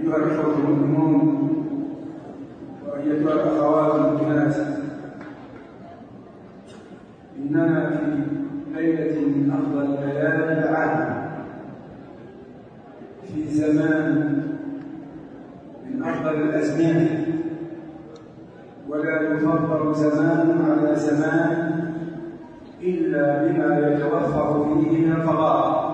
أيها الإخوة المؤمنون وأيتها الأخوات المؤمنات، إننا في ليلة من أفضل ليالي العام، في زمان من أفضل الأزمنة، ولا يفضل زمان على زمان إلا بما يتوفر فيه من الفضائل،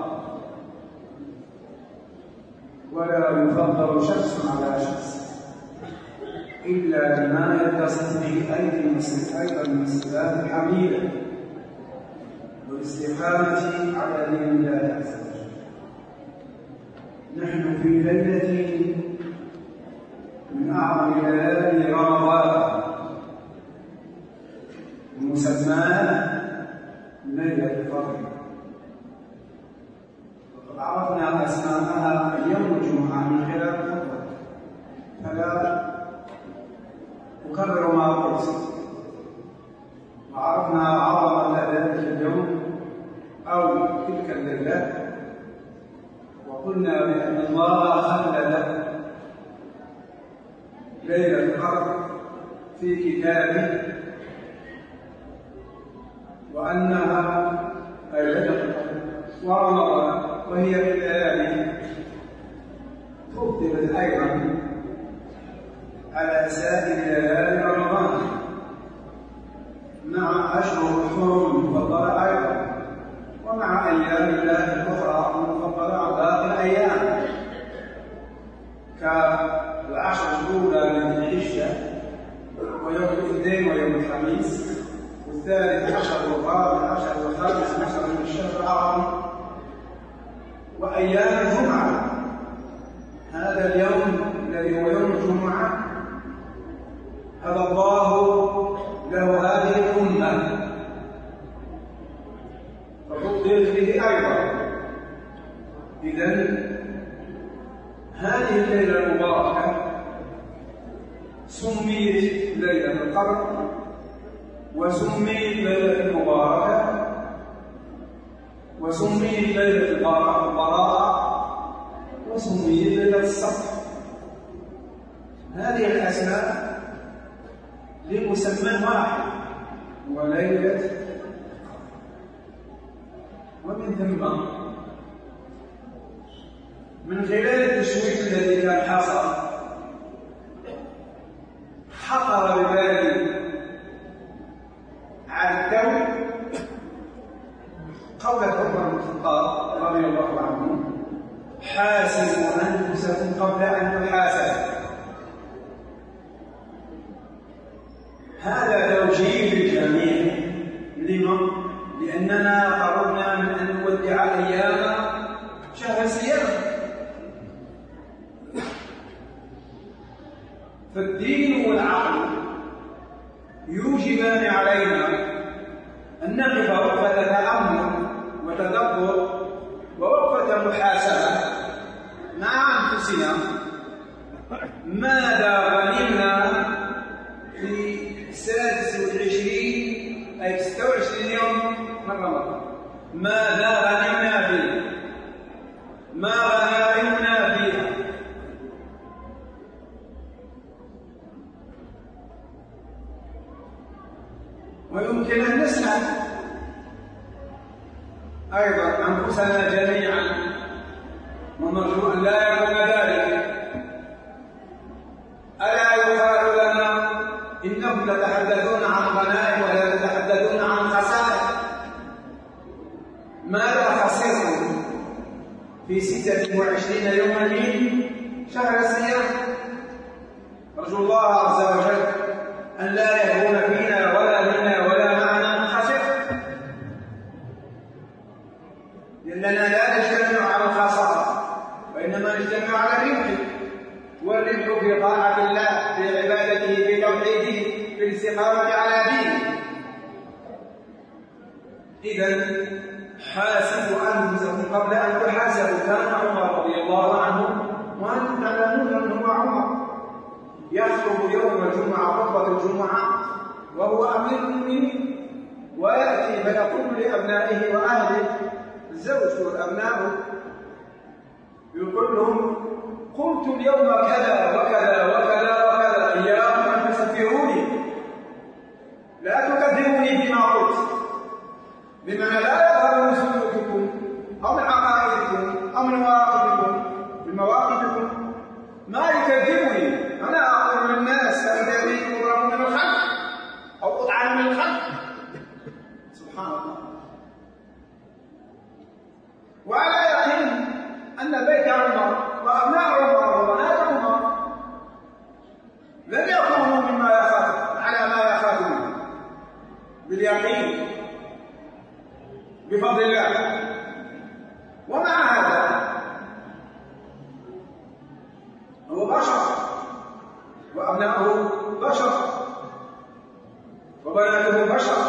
ولا يفضل شخص على شخص إلا بما يتصف به أيضا من الصفات الحميدة والاستقامة على دين الله عز وجل. نحن في ليلة من أعظم ليالي رمضان مسماها ليلة القدر، وقد عرفنا أسماءها يوم الجمعة من خلال الخطبة، فلا أكرر ما قلت. وعرفنا عظمة ذلك اليوم أو تلك الليلة، وقلنا بأن الله خلد ليلة القدر في كتابه، وأنها ليلة القدر ورمضان، وهي من الليالي فضلت أيضا على سائر ليالي رمضان مع أشهر الحرم المفضلة أيضا، ومع أيام الله الأخرى المفضلة على باقي الأيام كالعشر الأولى من الحجة ويوم الاثنين ويوم الخميس، والثالث عشر والرابع عشر والخامس عشر من الشهر العربي، وأيام الجمعة. هذا اليوم الذي هو يوم الجمعة هذا الله له هذه الأمة ففضلت به أيضا. إذن هذه الليلة المباركة سميت ليلة القدر، وسميت ليلة المباركة، وسميت ليلة البراءة، وسميت ليلة الصف. هذه الأسماء لمسمى واحد هو ليلة القدر. ومن ثم من خلال التشويش الذي كان حصل خطر ببالي على التو قول عمر بن الخطاب رضي الله عنه: حاسبوا أنفسكم قبل أن تحاسبوا. هذا توجيه للجميع. لما؟ لأننا قربنا من أن نودع أيام شهر الصيام، فالدين والعقل يوجبان علينا أن نقف وقفة تأمل وتدبر ووقفة محاسبة مع أنفسنا. ماذا غنمنا في 26 أي 26 يوم من رمضان؟ ماذا غنمنا فيه؟ ما غنمنا فيها؟ ويمكن أن نسأل أيضا أنفسنا جميعا، ونرجو أن لا يكون ذلك. ألا يقال لنا إنكم تتحدثون عن غنائم ولا تتحدثون عن خسائر؟ ماذا خسرتم في 26 يوما من شهر الصيام؟ أرجو الله عز وجل أن لا يكون فينا ولا منا ولا معنا خسر، لأننا لا نجتمع على الخسارة، وإنما نجتمع على الربح، والربح في طاعة الله، في عبادته، في توحيده، في الاستقامة على دينه. إذن حاسبوا أنفسكم قبل أن تحاسبوا. كان عمر رضي الله عنه، وأنتم تعلمون أنه عمر يخطب يوم الجمعة خطبة الجمعة وهو أمير المؤمنين، ويأتي فيقول لأبنائه وأهله، الزوج والأبناء، يقول لهم: قلت اليوم كذا وكذا وكذا وكذا، إياكم أن تسفروني، لا تكذبوني فيما قلت، بمعنى لا يظهر من سلوككم أو من عقائدكم أو من مواقفكم، من مواقفكم ما يكذبني. أنا أقول للناس فإذا بي أضرب من الخلق أو أطعن من الخلق، سبحان الله. وعلى يقين أن بيت عمر وأبناء عمر وبنات عمر لم يكونوا مما يخاف على ما يخاف منه، باليقين بفضل الله. ومع هذا هو بشر وأبناؤه بشر وبناته بشر،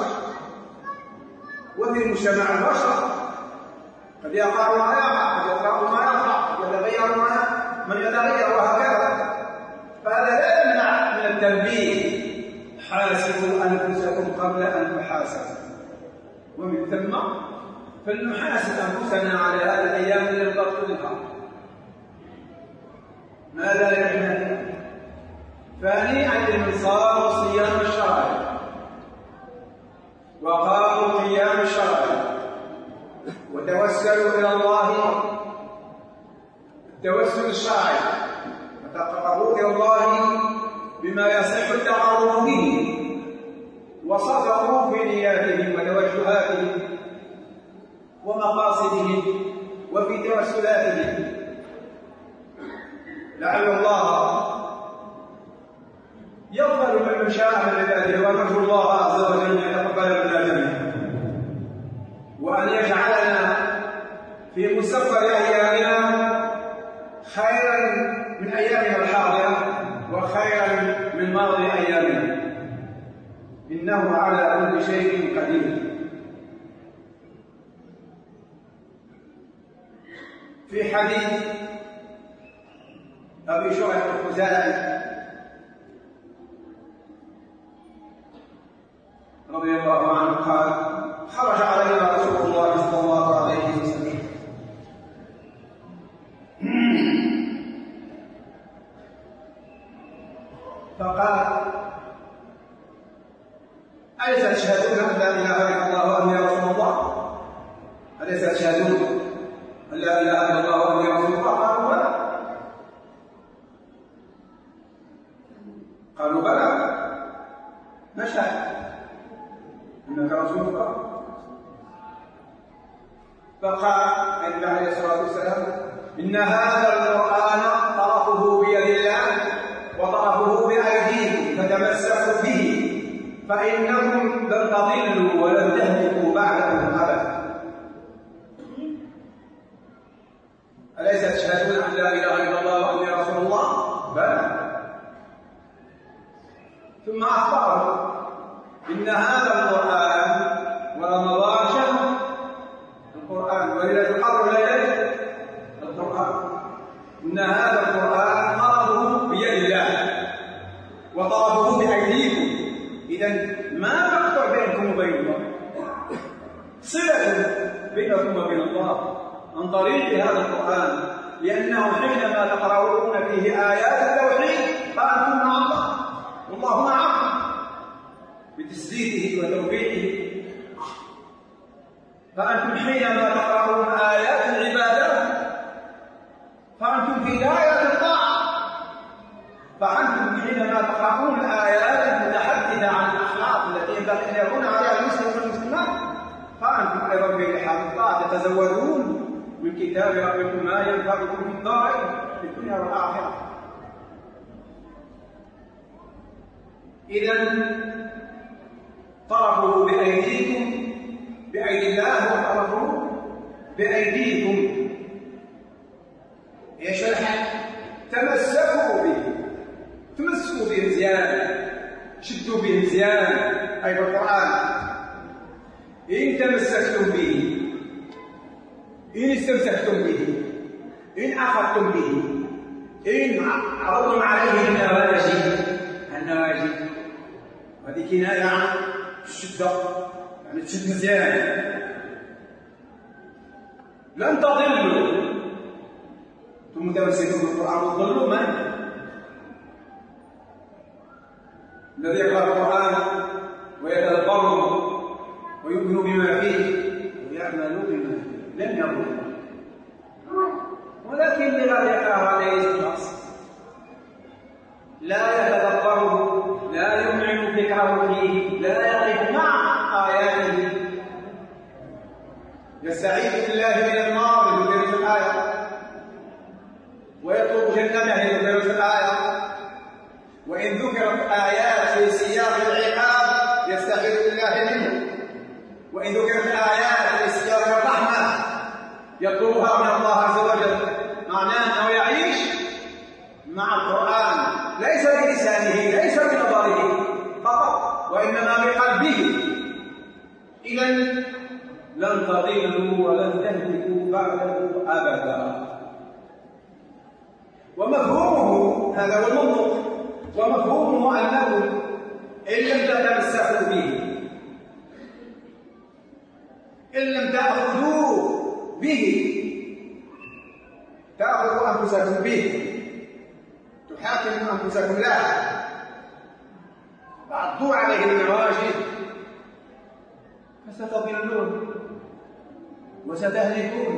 وفي مجتمع البشر قد يقع ما يقع، قد يقرأ ما يقع، قد يتغير من يتغير، وهكذا. فهذا لا يمنع من التنبيه: حاسبوا أنفسكم قبل أن تحاسبوا. ومن ثم فلنحاسب أنفسنا على هذه الأيام التي لم تطولها. ماذا يعنى؟ فهنيئا لمن صام صيام الشهر وقاموا قيام الشهر وتوسلوا إلى الله التوسل الشرعي، وتقربوا إلى الله بما يصح التقرب به، وصدقوا في نياتهم وتوجهاتهم ومقاصدهم وفي توسلاتهم، لعل الله يغفر من شاء من عباده، ونرجو الله عز وجل ان يتقبل منا جميعا، وان يجعلنا في مستقبل ايامنا خيرا من ايامنا الحاضره وخيرا من ماضي ايامنا، انه على كل شيء قدير. في حديث أبي شعيب الخزاعي رضي الله عنه قال: خرج علينا رسول الله صلى الله عليه وسلم فقال: أليس تشهدون أن لا إله إلا الله وأني رسول الله؟ أليس تشهدون أن لا إله إلا الله وأني رسول الله؟ قالوا بلى. قالوا بلى، نشهد إنك رسول الله. فقال النبي عليه الصلاة والسلام: إن هذا القرآن طرفه بيد الله وطرفه بأيديكم، فتمسكوا به فإنكم لن تضلوا ولن تهلكوا بعده أبدا. أليس تشهدون أن لا إله إلا الله وأني رسول الله؟ بلى. ثم أخبرهم: إن هذا القرآن ورمضان شهر القرآن وليلة القدر ليلة القرآن. إن هذا القرآن طرفه بيد الله وطرفه بأيديكم، إذن ما تقطع بينكم وبين الله، صلة بينكم وبين الله عن طريق هذا القرآن، لأنه حينما تقرؤون فيه آيات التوحيد فأنتم مع الله والله معكم بتسديده وتوفيقه. فأنتم حينما تقرؤون آيات العبادة فأنتم في دائرة الطاعة. فأنتم حينما تقرؤون الآيات المتحدثة عن الأخلاق التي ينبغي أن يكون عليها المسلم والمسلمات فأنتم أيضا في رحاب الطاعة تتزودون من كتاب ربكم ما ينفعكم في الدارين في الدنيا والآخرة. إذن طرفه بأيديكم، بأيدي الله وطرفه بأيديكم. ايش الحل؟ تمسكوا به، تمسكوا به مزيان، شدوا به مزيان، أي بالقرآن. إن تمسكتم به، إن استمسكتم به، إن أخذتم به، إن عرضتم عليه النواجذ، هذه كناية عن الشدة، يعني تشد مزيان. لن تضلوا، ثم تمسكوا بالقرآن وتضلوا من؟ الذي يقرأ القرآن ويتدبره ويؤمن بما فيه ويعمل بما فيه لن يضل، ولكن لغير هذا الشخص لا يتدبره، لا يمعن فكره فيه، لا يقف مع آياته، يستعيذ بالله من النار يذكر في الآية، ويطلب جنته يذكر في الآية، وإن ذكرت آيات في سياق العقاب يستعيذ بالله منه، وإن ذكرت آيات في سياق الرحمة يطلبها من الله عز وجل. معناه أنه يعيش مع القرآن ليس بلسانه، ليس بنظره فقط، وإنما بقلبه. إذن لن تضلوا ولن تهلكوا بعده أبدا. ومفهومه هذا هو المنطق، ومفهومه أنه إن لم تتمسكوا به، إن لم تأخذوا به، تأخذوا أنفسكم به، تحاكموا أنفسكم له، تعضوا عليه النواجذ، فستضلون وستهلكون.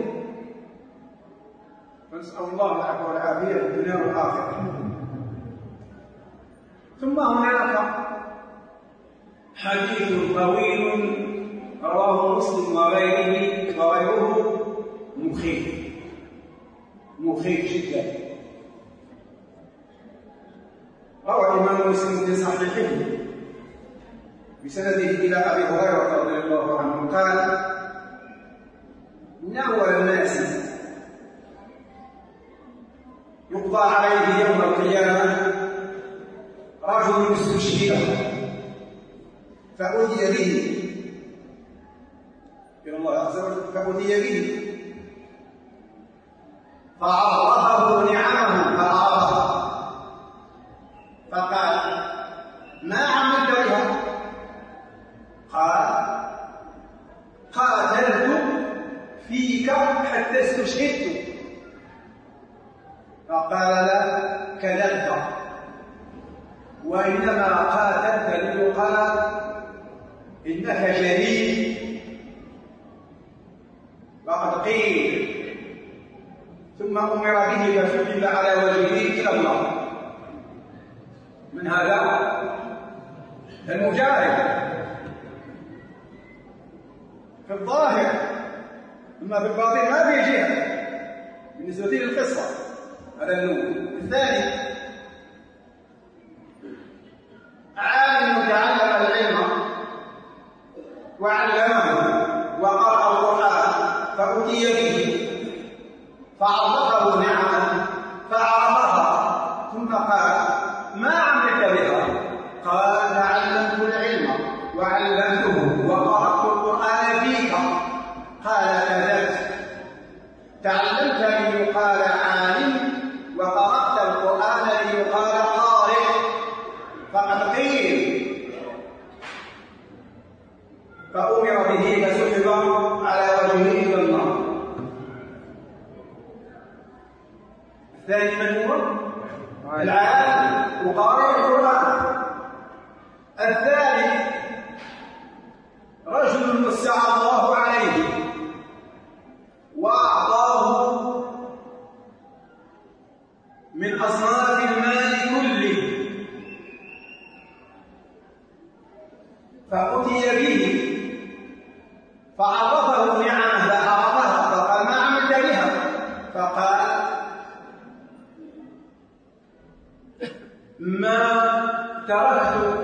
فنسأل الله العفو والعافية في الدنيا والآخرة. ثم هناك حديث طويل رواه مسلم وغيره مخيف جدا. روى الإمام مسلم في صحيحه بسنده إلى أبي هريرة رضي الله عنه قال: إن أول الناس يقضى عليه يوم القيامة رجل استشهد فأتي به إلى الله عز وجل، فأتي به فعرفه نعمه فعرفه، فقال: ما عملت بها؟ قال: قاتلت فيك حتى استشهدت. فقال: لا، كذبت، وإنما قاتلت ليقال إنك شهيد. وقد قيل ثم أمر به فسحب على وجهه إلى الله. من هذا المجاهد في الظاهر، أما في الباطن ما في جهة بالنسبة للقصة. هذا الأول. الثاني عالم تعلم العلم وعلمه وقرأ القرآن فأتي به فعرفه نعمه فعرفها، ثم قال: ما عملت بها؟ قال: تعلمت العلم وعلمته وقرأت القرآن فيك. قال: كذبت، تعلمت ليقال عالم وقرأت القرآن ليقال قارئ. فقد قيل فأمر به فسحب على وجهه إلى النار. الثاني من هو؟ العالم وقارئ القرآن. الثالث رجل وسع الله عليه وأعطاه من أصناف المال كله، فأتي به فعرفه نعمه فعرفها، فقال: ما عملت بها؟ فقال: ما تركت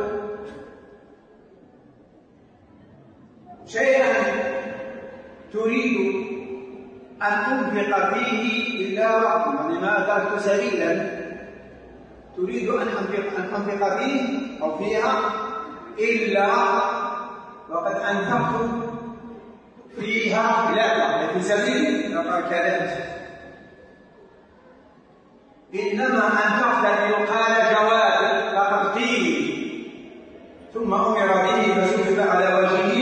شيئا تريد أن أنفق فيه إلا وقت، يعني ما تركت سبيلا تريد أن أنفق فيه أو فيها إلا وقد أنفقت فيها لا في سبيل. فقال: كذبت، إنما أنفقت ليقال جواد. فقد قيل ثم أمر به فسحب على وجهه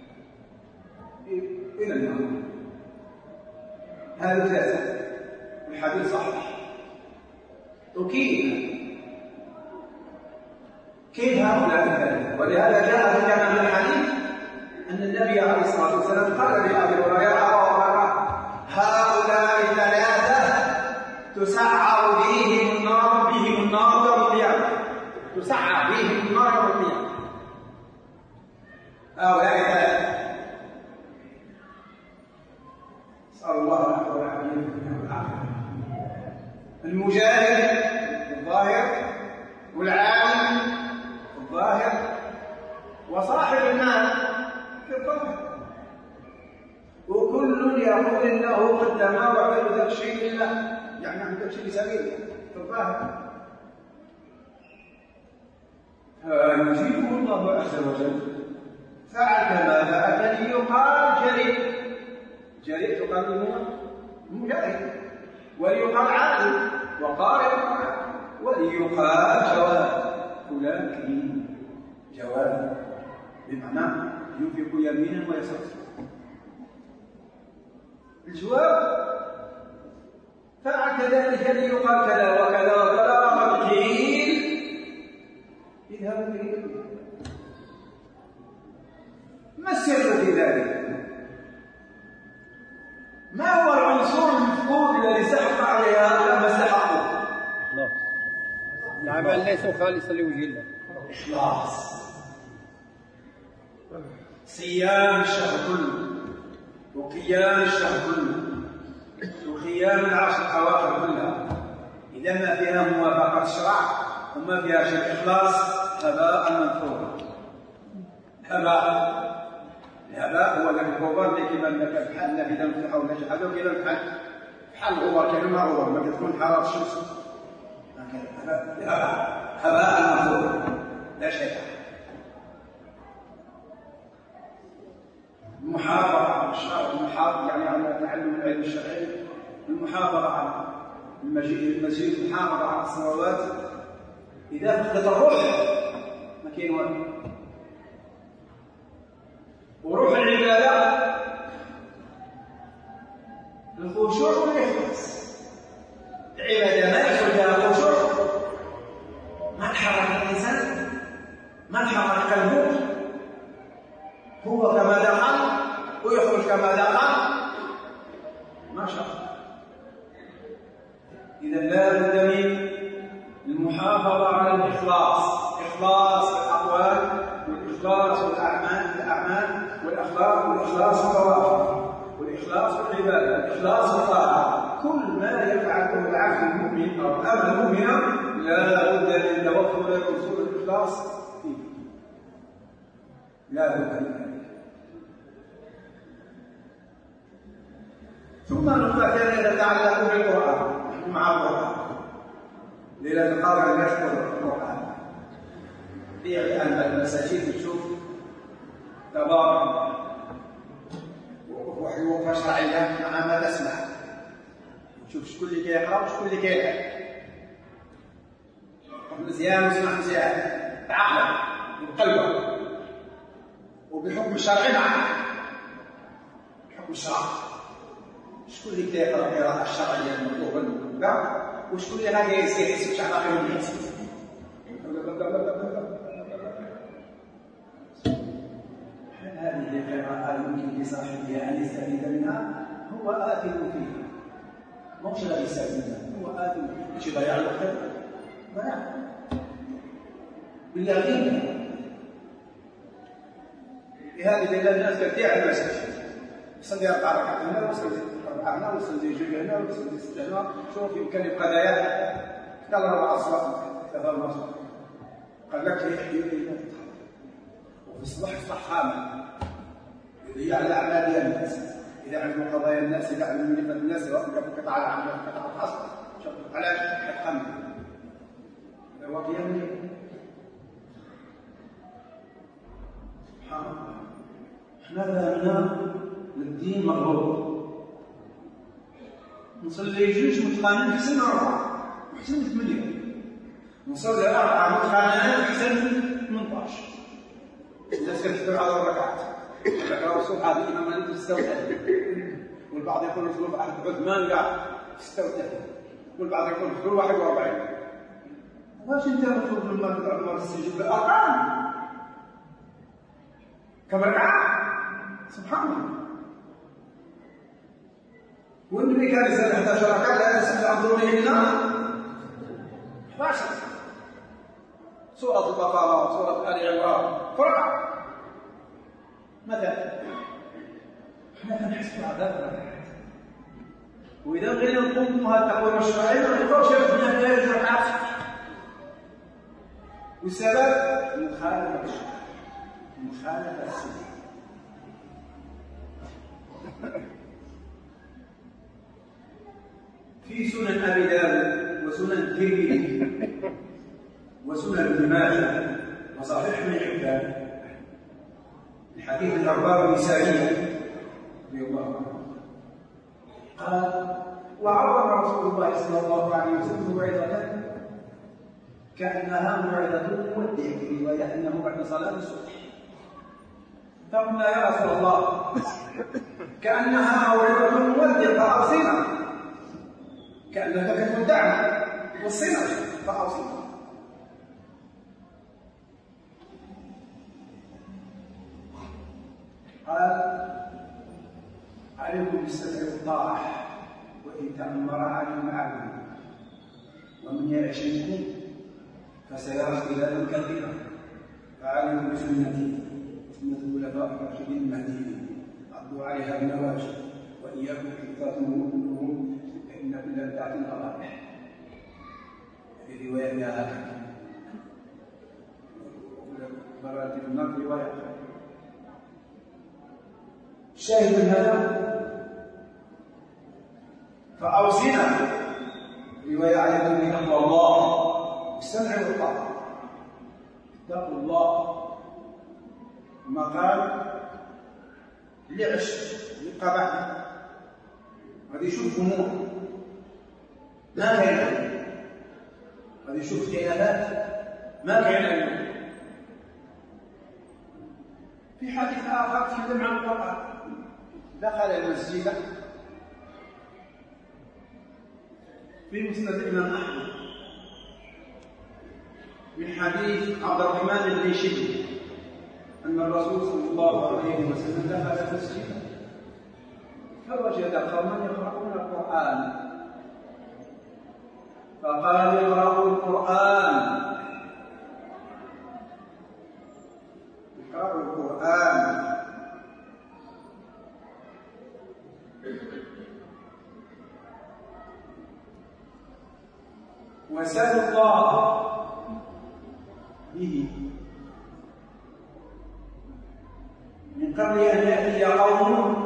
إلى النار. هذا الثالث. الحديث صحيح. وكيف هؤلاء الثلاثة؟ ولهذا جاء كما في الحديث أن النبي عليه الصلاة والسلام قال لأبي هريرة هؤلاء الثلاثة تسعر بهم النار يوم القيامة. تسعر بهم النار يوم القيامة. هؤلاء الثلاثة نسأل الله العفو والعافية. المجاهد الظاهر، والعالم الظاهر، وصاحب المال في الظاهر، وكل يقول انه قدم وعمل ذاك الشيء لله، يعني عمل ذاك الشيء لسبيله في الظاهر. فيجيبه الله عز وجل فعل كما فعل ليقال جريء تقال منه مجاهد، وليقال عالم وقارئ القرآن، وليقال جواد فلان جواد، بمعنى ينفق يمينا ويسرا. الجواب فعل كذلك ليقال كذا وكذا وكذا، وقد قيل اذهبوا به. ما السر في ذلك؟ ما هو العنصر المفقود الذي سحق عليها لما استحقوا؟ العمل ليس خالصا لوجه الله. إخلاص. صيام الشهر كله، وقيام الشهر كله، وقيام العشر الأواخر كلها، إذا ما فيها موافقة الشرع وما فيها شيء إخلاص هباء منثورا. الهباء هو ذاك الغبار اللي كيبان لك بحال نافذه مفتوحه ولا شي حاجه، وكيبان بحال الغبار، كانما غبار ما كتكون حراره الشمس هباء منثورا لا شيء. المحافظه على الشرع، المحافظه يعني على تعلم العلم الشرعي، المحافظه على المسجد، المحافظه على الصلوات. اذا فقدت الروح ما كاين والو. وروح العبادة الخشوع والإخلاص. العبادة ما يدخل فيها الخشوع ما تحرك الإنسان، ما تحرك قلبه، هو كما دخل ويخرج كما دخل ما شاء الله. إذا لا بد من المحافظة على الإخلاص، إخلاص الأقوال والإخلاص والأعمال والأخلاق والإخلاص والتواصل والإخلاص والعبادة والإخلاص والطاعة. كل ما يفعله العبد المؤمن أو الأمة المؤمنة لا بد من توفر لأصول الإخلاص فيه، لا بد من ذلك. ثم نقطة ثانية تتعلق بالقرآن. نحن مع القرآن ليلة القدر يذكر القرآن في المساجد، تشوف تبارك وحي شرعيه مع ما تسمع، تشوف شكون اللي كيقرا وشكون اللي كيلعب. مزيان وسمع مزيان بعقلك وبقلبك وبالحكم الشرعي معك. الحكم الشرعي شكون اللي كيقرا القراءه الشرعيه المطلوبه وشكون اللي غادي يسير شي حاجه غير الناس. هذه القراءة يمكن لصاحبها أن يستفيد منها، هو آثم فيها، مش غادي يستفيد منها، هو آثم. ماشي ضياع الوقت، ضياع باليقين. لهذه الليلة الناس كثير على المساجد، يصلي 4 ركعات هنا ويصلي 4 هنا ويصلي 2 هنا ويصلي 6 هنا. شوف يمكن يبقى ضياع قال 4 أصوات 3 أصوات، قال لك يحيي وفي الصباح يصبح خامل يضيع الأعمال ديال الناس. إذا علموا قضايا الناس، إذا علموا ملفات الناس، يوقف قطع العمل، قطع الحصر، شوف علاش يتخمم. هو قيام الليل. سبحان الله. احنا فهمنا الدين مغلوط. نصلي 2 متقانين أحسن من 4 وأحسن من 8. نصلي 4 متقانين أحسن من 18. الناس كتحضر على الركعات، يقراو الصبح هذه الإمام مالك يستوعب، والبعض يقول في واحد عثمان كاع 36 والبعض يقول في 41. واش انت مطلوب من المرء السجود بالارقام كما ركعه؟ سبحان الله. والنبي كان يصلي 11 ركعه لا يسجد عن ظهره 11 سورة البقرة وسورة آل عمران فرقة مثلا. احنا كنحسوا عذابنا، وإذا بغينا نقوم هذا التقويم الشرعي ما نقدروش نبنى 3 ركعات، والسبب مخالفة الشرع، مخالفة السنة. في سنن أبي داود وسنن الترمذي وسنن ابن ماجه وصحيح ابن حبان الحديث الأرباب النسائية رضي الله عنه قال: وعرض رسول الله صلى الله عليه وسلم موعظة كأنها موعظة مودع، في رواية أنه بعد صلاة الصبح. فقلنا: يا رسول الله كأنها موعظة مودع فأوصنا، كأنك تودعنا وصينا فأوصنا. قال: عليكم بالسمع والطاعة وإن تأمر عليكم عبد، ومن يعش منكم فسيرى اختلافا كثيرا، فعليكم بسنتي سنة الخلفاء الراشدين المهديين عضوا عليها بالنواجذ، وإياكم محدثات كلهم فإن كل بدعة ضلالة. في رواية هكذا مراتب النار في رواية. الشاهد من هذا فأوصنا رواية عليكم بتقوى الله والسمع والطاعة. اتقوا الله ما قال اللي عش يبقى بعد غادي يشوف هموم ما كاين، غادي يشوف خلافات ما كاين. في حديث آخر تكلم عن القرآن: دخل المسجد في مسند الإمام أحمد من حديث عبد الرحمن بن شبل أن الرسول صلى الله عليه وسلم دخل المسجد فوجد قوما يقرؤون القرآن، فقال: اقرأوا القرآن، اقرأوا القرآن. وسألوا الله به من قبل أن يأتي قوم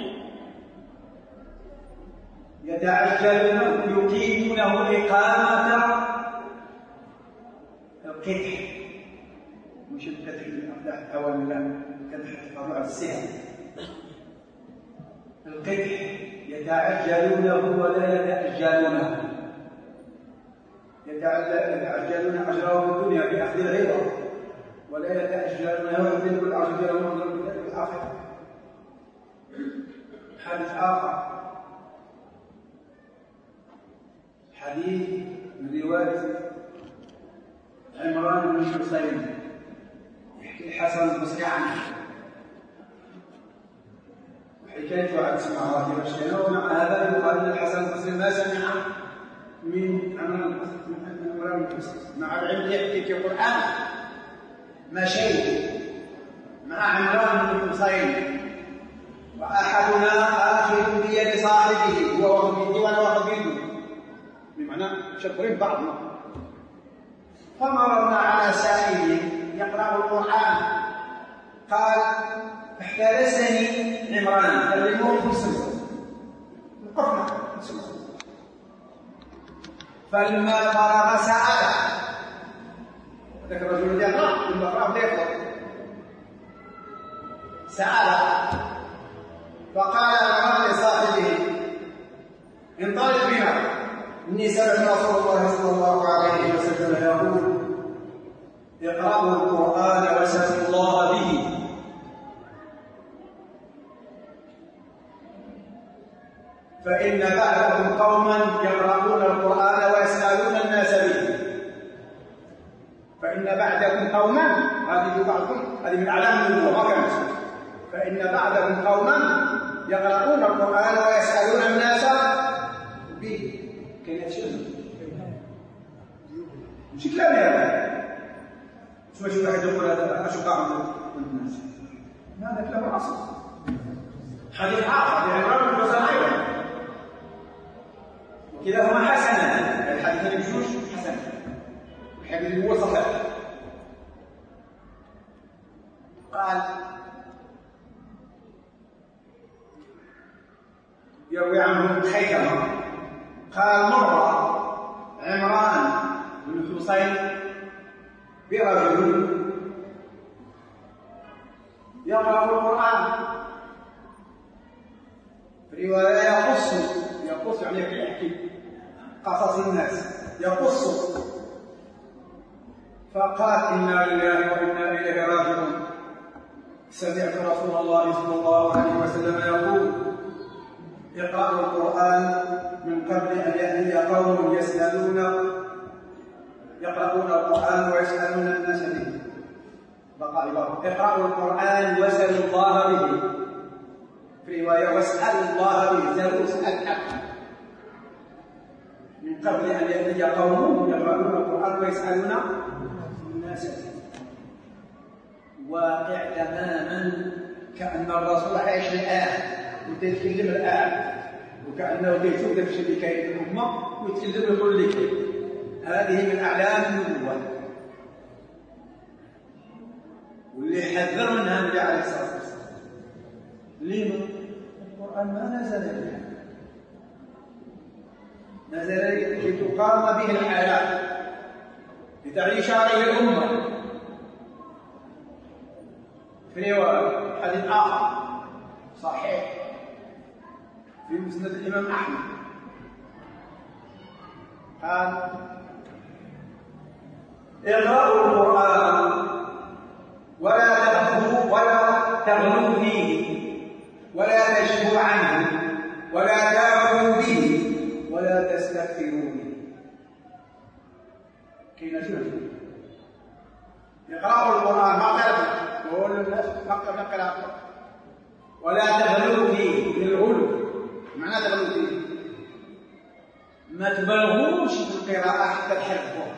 يتعجلون يقيمونه إقامة القدح، مش القدح الأفلاح أولا قدح طبع السهم، القدح يتعجلونه ولا يتأجلونه، يتعجلون أجرهم في الدنيا بأخذ العبر ولا يتأجلون ويبذلوا الأجر ديالهم في الآخرة. حديث آخر حديث من رواية عمران بن حسين يحكي الحسن البصري عنه وحكايته عن سماع رضي الله عنه. ومع هذا يقال أن الحسن البصري ما سمع من عمران بن حسين، مع العلم يحكي في القرآن مشيت مع عمران بن حسين وأحدنا آخذ بيد صاحبه، هو واخذ بيدي وأنا واخذ بيده، بمعنى شكرين بعضنا. فمررنا على سائل يقرأ القرآن، قال: احترسني عمران كلموه في السجن، وقفنا في السجن. فلما فرغ سأله ذاك الرجل الذي يقرأ المقرأ يقرأ سأله، فقال عمران لصاحبه: انطلق بنا، إني سمعت رسول الله صلى الله عليه وسلم يقول: اقرأوا القرآن وسلوا الله به، فإن بعدكم قوم قوما يقرؤون القرآن ويسألون الناس به فإن بعدكم قوما، هذه بعضكم، هذه من أعلام النبوة كانت، فإن بعدكم قوما يقرؤون القرآن ويسألون الناس به. كيف مش كلام هذا، شو واحد يقول هذا أشو قاعد الناس، هذا كلام أصل حديث آخر لعمران بن حسين أيضا، وكلاهما حسنان، الحديثين بجوج حسن، الحديث الأول صحيح. قال يروي عنه خيثمة قال مر عمران بن حسين برجل يقرأ القرآن، في رواية يقص يعني يحكي قصص الناس، يقص. فقال إنا لله وإنا إليه راجعون، سمعت رسول الله صلى الله عليه وسلم يقول اقرأوا القرآن من قبل أن يأتي قوم يقرؤون القرآن ويسألون الناس به. بقى عبارة اقرأوا القرآن واسألوا الله به، في رواية واسألوا الله به، اسأل حق من قبل أن يأتي قوم يقرؤون القرآن ويسألون الناس به. واقع تماما كأن الرسول عايش الآن ويتكلم الآن، وكأنه يشوف ذاك الشيء اللي كاين في الأمة ويتكلم يقول لك هذه من أعلام النبوة، واللي حذر منها النبي عليه الصلاة والسلام. لما؟ القرآن ما نزل بها، نزل لتقام به الحياة، لتعيش عليه الأمة. في رواية حديث آخر صحيح في مسند الإمام أحمد قال اقرأوا القرآن ولا تغلوا فيه ولا تشبوا عنه ولا تأخذوا به ولا تستكثروا به. كي نشوف اقرأوا القرآن، ما تعرف نقول للناس نقرأ ولا تغلوا فيه، بالغلو معناه تغلوا فيه، ما تبالغوش في القراءة حتى تحرفوها.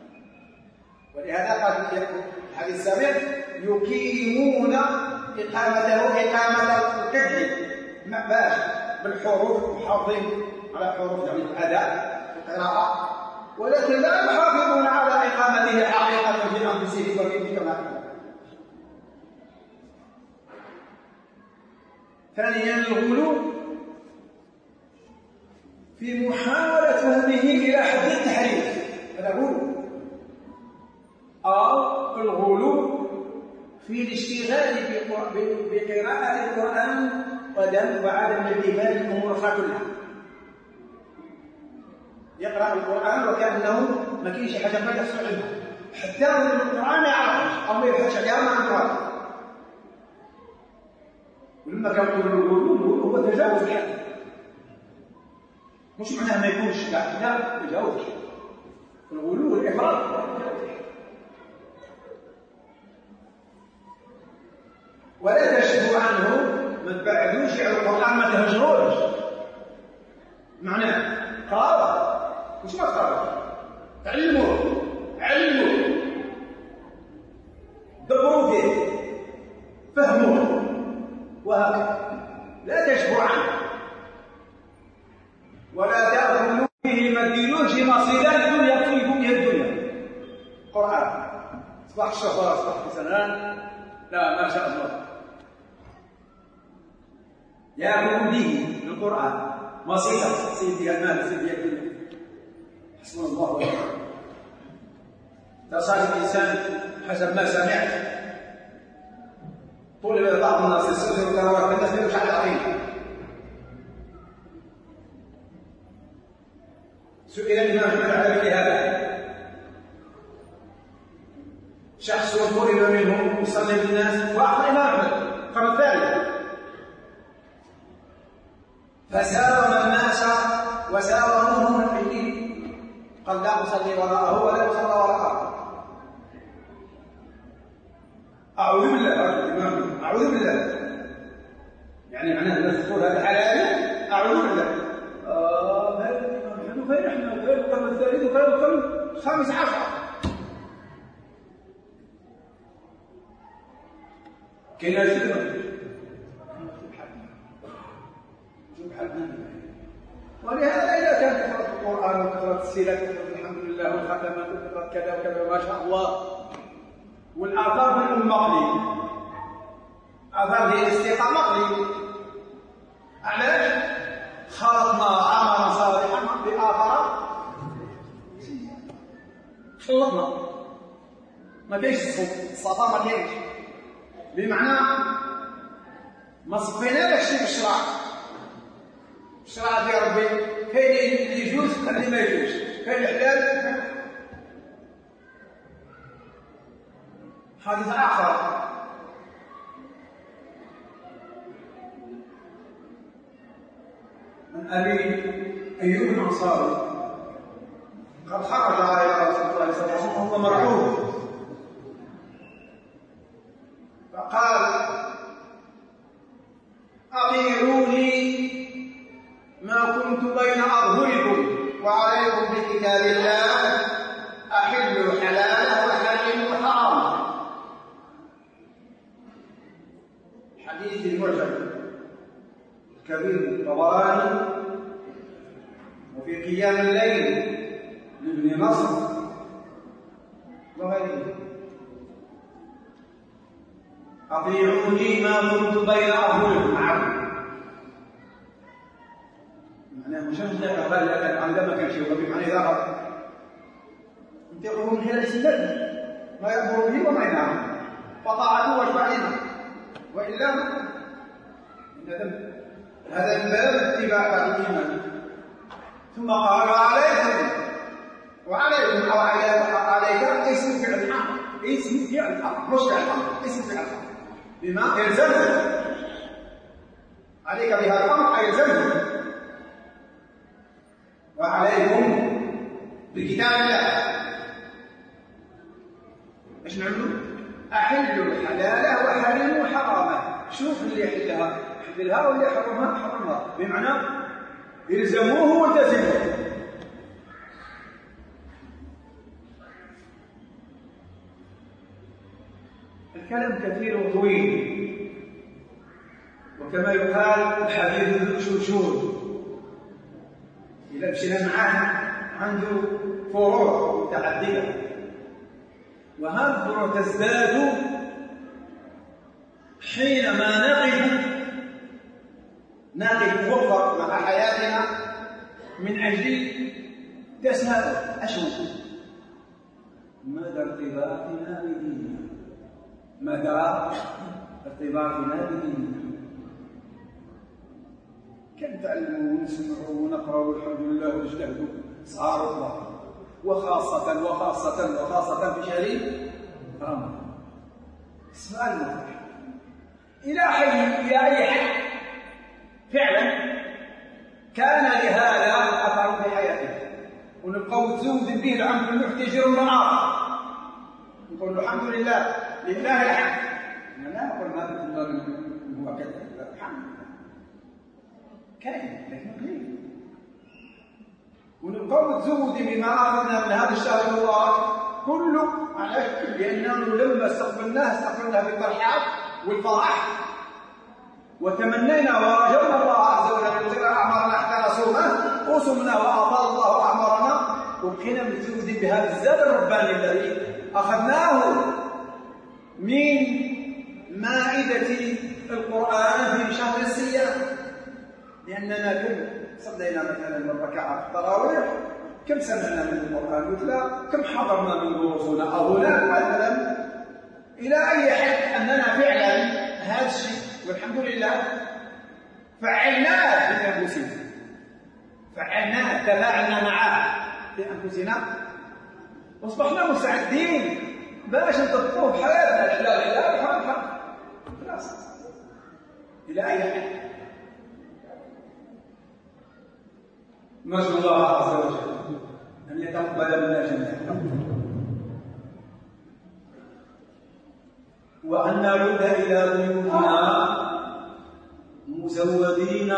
ولهذا قال في الحديث السابق يقيمون إقامة القبل باش بالحروف، محافظين على حروف يعني الأداء القراءة، ولكن لا يحافظون على إقامته حقيقة في أنفسهم وفي كما. ثانيا الغلو في محاولة فهمه إلى حد التحريف، هذا غلو. أو الغلو في الاشتغال بقراءة القرآن وعدم الانتباه للأمور الأخرى كلها. يقرأ القرآن وكأنه ما كاينش حاجة ما تحصل عنها، حتى من القرآن ما يعرفش أو ما يفهمش عليها ما عنده. ولما كان يقول الغلو هو تجاوز الحد، مش معناه ما يكونش، لا تجاوز الحد. الغلو والإفراط ولا تشبوا عنه، ما تبعدوش على القرآن، ما تهجروش. معناه قال مش ما قال علموه دبروا فيه فهموه وهكذا. لا تشبوا عنه ولا تأخذوا به، ما تديروش مصيدة الدنيا تفيكم بها الدنيا. القرآن أصبح الشهر أصبح حسنان، لا ما شاء الله يأخذ به القرآن مصيدة، سيدي المال سيدي الدنيا، حسبنا الله ونعم. تصال الإنسان حسب ما سمعت طلب بعض الناس السر والكرامات، الناس ما يمشي على العقيدة. سئل الإمام أحمد عن هذا، شخص طلب منه يصلي بالناس وأعطى الإمام أحمد القرن الثالث، فساوم الناس وساوموه من الدين، قال لا أصلي وراءه ولا أصلي وراءه. أعوذ بالله، أعوذ بالله، يعني معناه أن تقول هذا حلال، أعوذ بالله. نحن خير، احنا خير القرن الثالث وخير القرن الخامس عشر. كنازل ولهذا إذا كان كثرة القرآن وكثرة السيرة وكثرة الحمد لله والختمات وكثرة كذا وكذا ما شاء الله، والآثار في المقلي، آثار هي الاستقامة مقلي. علاش؟ خلطنا عملا صالحا بآخر، خلطنا، ما كاينش الصفا، ما كاينش، بمعنى ما صفيناش شي بالشرع. الشرع ديال ربي كاين اللي يجوز واللي ما يجوز، كاين الحلال. حديث آخر من أبي أيوب الأنصاري قد خرج على رسول الله صلى الله عليه وسلم وهو مرعوب، فقال أطيعوني ما كنت بين أظهركم وعليكم بكتاب الله أحل حلاله وأحرم حرامه. حديث المعجم الكبير الطبراني، وفي قيام الليل لابن نصر وغيره. أطيعوني ما كنت بين أظهركم، معناه مش قال لك عندما كان شيء ربي معناه ذهب انتقلوا من خلال سنته ما يأمر به وما ينهى، فطاعته واشبعنا، وإلا هذا الباب اتباع الإيمان. ثم قال عليكم وعليكم أو عليك اسم فعل الحق، اسم فعل الحق مش فعل الحق، اسم فعل الحق، بما يلزمه عليك بهذا الأمر أي يلزمه. وعليكم بكتاب الله ايش نعملوا؟ أحلوا حلاله وحرموا حرامه. شوف اللي يحلها يحللها واللي يحرمها حرمها، بمعنى يلزموه والتزموه. الكلام كثير وطويل، وكما يقال الحديث ذو شوشور، إذا مشينا معاه عنده فروع متعددة، وهذه الفروع تزداد حينما نقف وقفة مع حياتنا من أجل تسأل أشوف مدى ارتباطنا بديننا، مدى ارتباطنا بديننا. كم تعلموا ونسمعوا ونقرأوا والحمد لله ونجتهدوا صار الله، وخاصة في شهر رمضان. السؤال مطرح إلى أي حد فعلا كان لهذا أثر في حياته، ونبقى نزود به العمل المحتجر المناطق، نقول الحمد لله لله الحمد. لا نقول ما هو كذا، الحمد لله كائن لكن قليل، ونبقى نزود بما أخذنا من هذا الشهر المبارك كله. علاش؟ لأننا لما استقبلناه بالفرحات والفرح، وتمنينا ورجونا الله عز وجل يطيل أعمارنا حتى نصومه، وصمنا وأطال الله أعمارنا، وبقينا متزودين بهذا الزاد الرباني الذي أخذناه من مائدة القرآن في شهر الصيام. لأننا كم صلينا مثلا من ركعات التراويح، كم سمعنا من القرآن يتلى، كم حضرنا من دروسنا أو هناك مثلا، إلى أي حد أننا فعلا هذا الشيء والحمد لله فعلناه في أنفسنا، تفاعلنا معه في أنفسنا، واصبحنا مستعدين باش نطبقوه بحياتنا. الحلال والحرام خلاص. إلى أي حد؟ نسأل الله عز وجل أن يتقبل منا جميعا وأن نعود إلى بيوتنا مزودين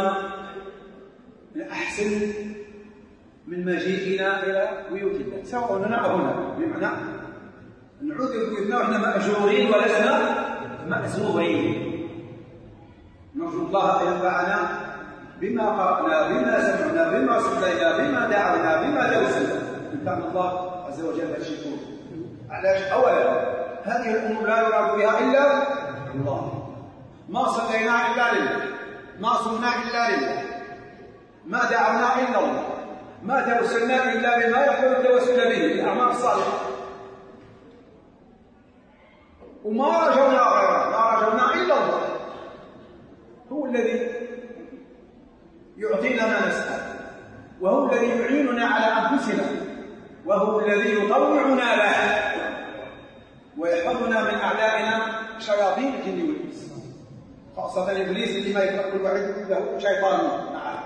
بأحسن من مجيئنا إلى بيوت الله، سواء هنا أو هنا، بمعنى نعود إلى بيوتنا ونحن مأجورين ولسنا مأزورين. نرجو الله أن ينفعنا بما قرأنا، بما سمعنا، بما صلينا، بما دعونا، بما درسنا. نفعنا الله عز وجل بالشكر. علاش؟ أولا هذه الأمور لا يراد بها إلا الله. ما صلينا إلا لله، ما صمنا إلا لله، ما دعونا إلا الله، ما توسلنا إلا بما يقول التوسل به الأعمال الصالحة، وما رجونا غيره، ما رجونا إلا الله. هو الذي يعطينا ما نسأل، وهو الذي يعيننا على أنفسنا، وهو الذي يطوعنا له ويحفظنا من أعدائنا شياطين الجن والإنس، خاصة إبليس اللي ما يفرق كل واحد له شيطان معه.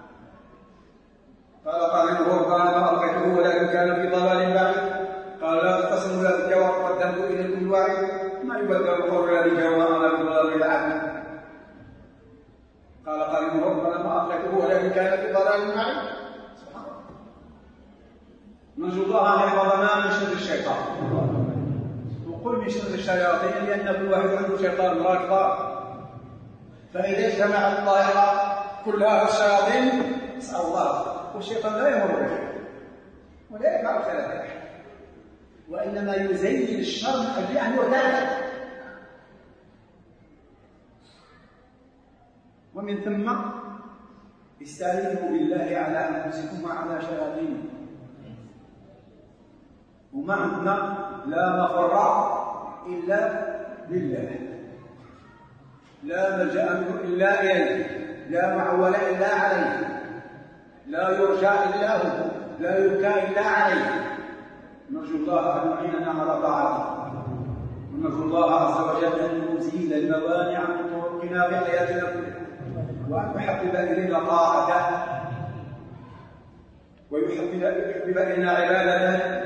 قال قائله قال ما ألقيته ولكن كان في ضلال بعيد. قال لا تقسموا لا تجاوب قدمت إلى كل واحد ما يبدل القول الذي جاوب أنا بضلال بعيد. قال قائله قال ما ألقيته ولكن كان في ضلال بعيد. سبحان الله. نرجو الله أن يحفظنا من شر الشيطان. وقل من شر الشياطين لأن كل واحد عنده شيطان راكب، فإذا اجتمعت الطائرة كلها الشياطين نسأل الله، والشيطان لا يمر به ولا يفعل خلافه، وإنما يزين الشر من أجل أن يهلك. ومن ثم استعينوا بالله على أنفسكم وعلى شياطينكم. وما عندنا لا مفر إلا بالله، لا ملجأ منه إلا إليه، لا معول إلا عليه، لا يرجى إلا هو، لا يبكى إلا عليه. نرجو الله أن يعيننا على طاعته، ونرجو الله عز وجل أن يزيل الموانع من طرقنا في حياتنا كلها، وأن يحبب إلينا طاعته ويحبب إلينا عبادته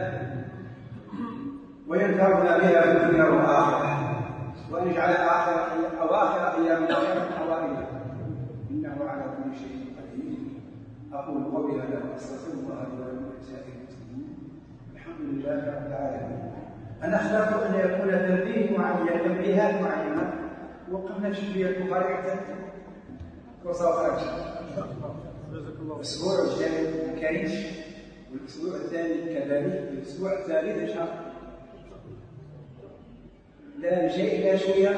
وينفعنا بها في الدنيا والآخرة، وأن يجعل أواخر أيامنا خيرا من أوائلها، إنه على كل شيء قدير. أقول قولي هذا وأستغفر الله لي ولكم ولسائر المسلمين. الحمد لله رب العالمين. أنا اخترت أن يكون تنبيه معين، تنبيهات معينة وقفنا شوية البخاري حتى وصافرت. الأسبوع الجاي ما كاينش، والأسبوع الثاني كذلك، الأسبوع الثالث إن شاء الله لا شيء لا شوية.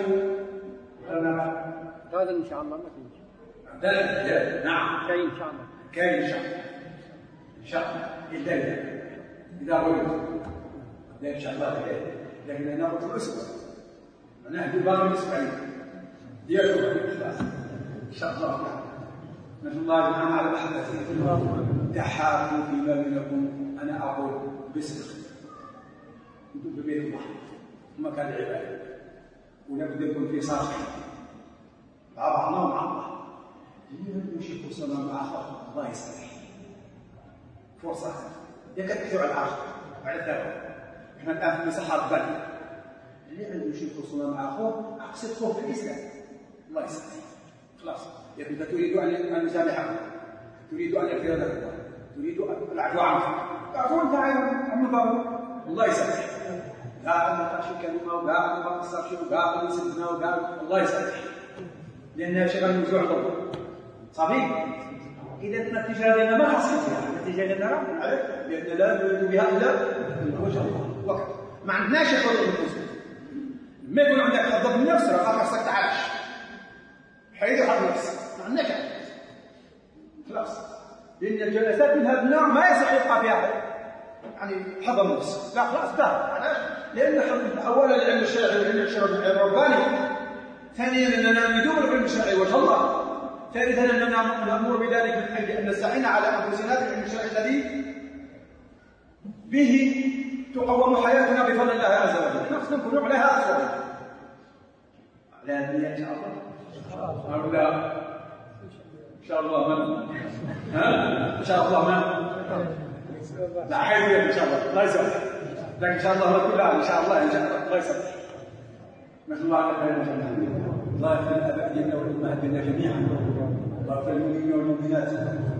هذا إن شاء الله ما كاينش. لا نعم كاين إن شاء الله. كاين إن شاء الله. إن شاء الله إذا قلت لا إن شاء الله كاين، لكن أنا قلت الأسبوع أنا أهدي باقي الأسبوعين ديالكم خلاص إن شاء الله. نسأل الله سبحانه على محبته تحاكوا فيما بينكم. أنا أقول بصدق أنتم في بيت الله ومكان العبادة، ولا بد يكون في صالح مع بعضنا ومع الله. اللي يمشي فرصة مع آخر الله يسامح، فرصة يكتفوا على العاشر على الثالث. احنا الآن في مساحة بلد اللي عنده شي فرصة مع أخوه أقصده في الإسلام الله يسامح خلاص. إذا تريد أن يسامحك، تريد أن يغفر لك، تريد العفو عنك، تعفو أنت عن ضرر الله يسامح. لا ما شي كلمة ولا ما قصر شيء ولا يسدنا ولا الله يسامح، لأنها شغل نزوع ضرر صحيح. إذا النتيجة لنا ما حصلت فيها، النتيجة لنا رب عليك، لأن لا نريد بها إلا وجه الله وقت. ما عندناش حظوظ النفس، ما يكون عندك حظوظ النفس راه خاصك تعايش حيد حظ النفس، ما عندناش خلاص. لأن الجلسات من هذا النوع ما يصح يبقى فيها يعني حظ النفس، لا خلاص انتهى. علاش؟ لأن أولا العلم الشرعي والعلم الرباني، ثانيا أننا ندور العلم الشرعي وجه الله، ثالثا أننا نأمر بذلك من أجل أن نستعين على أنفسنا بالعلم الشرعي الذي به تقوم حياتنا بفضل الله عز وجل. نفس نكون عليها أسرع لا أدري إن شاء الله أو لا إن شاء الله من ها ان شاء الله من لا حيوية ان شاء الله يسامح لكن ان شاء الله ما كلها ان شاء الله الله يسامح نسال الله على خير الله يغفر لابائنا والامهاتنا جميعا الله يغفر للمؤمنين والمؤمنات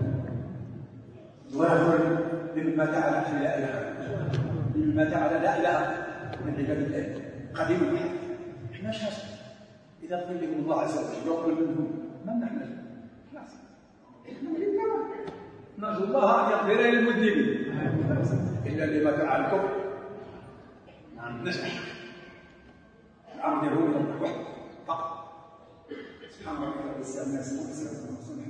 الله يغفر لمن تعالى في لا اله لمن تعالى لا اله من عباد الله قديم الحق احنا شخص اذا غفر لهم الله عز وجل يقبل منهم من نحن خلاص نرجو الله ان يغفر للمذنبين الا لما فعل الكفر نعم نسمح الامر يهود فقط سبحان الله وبحمده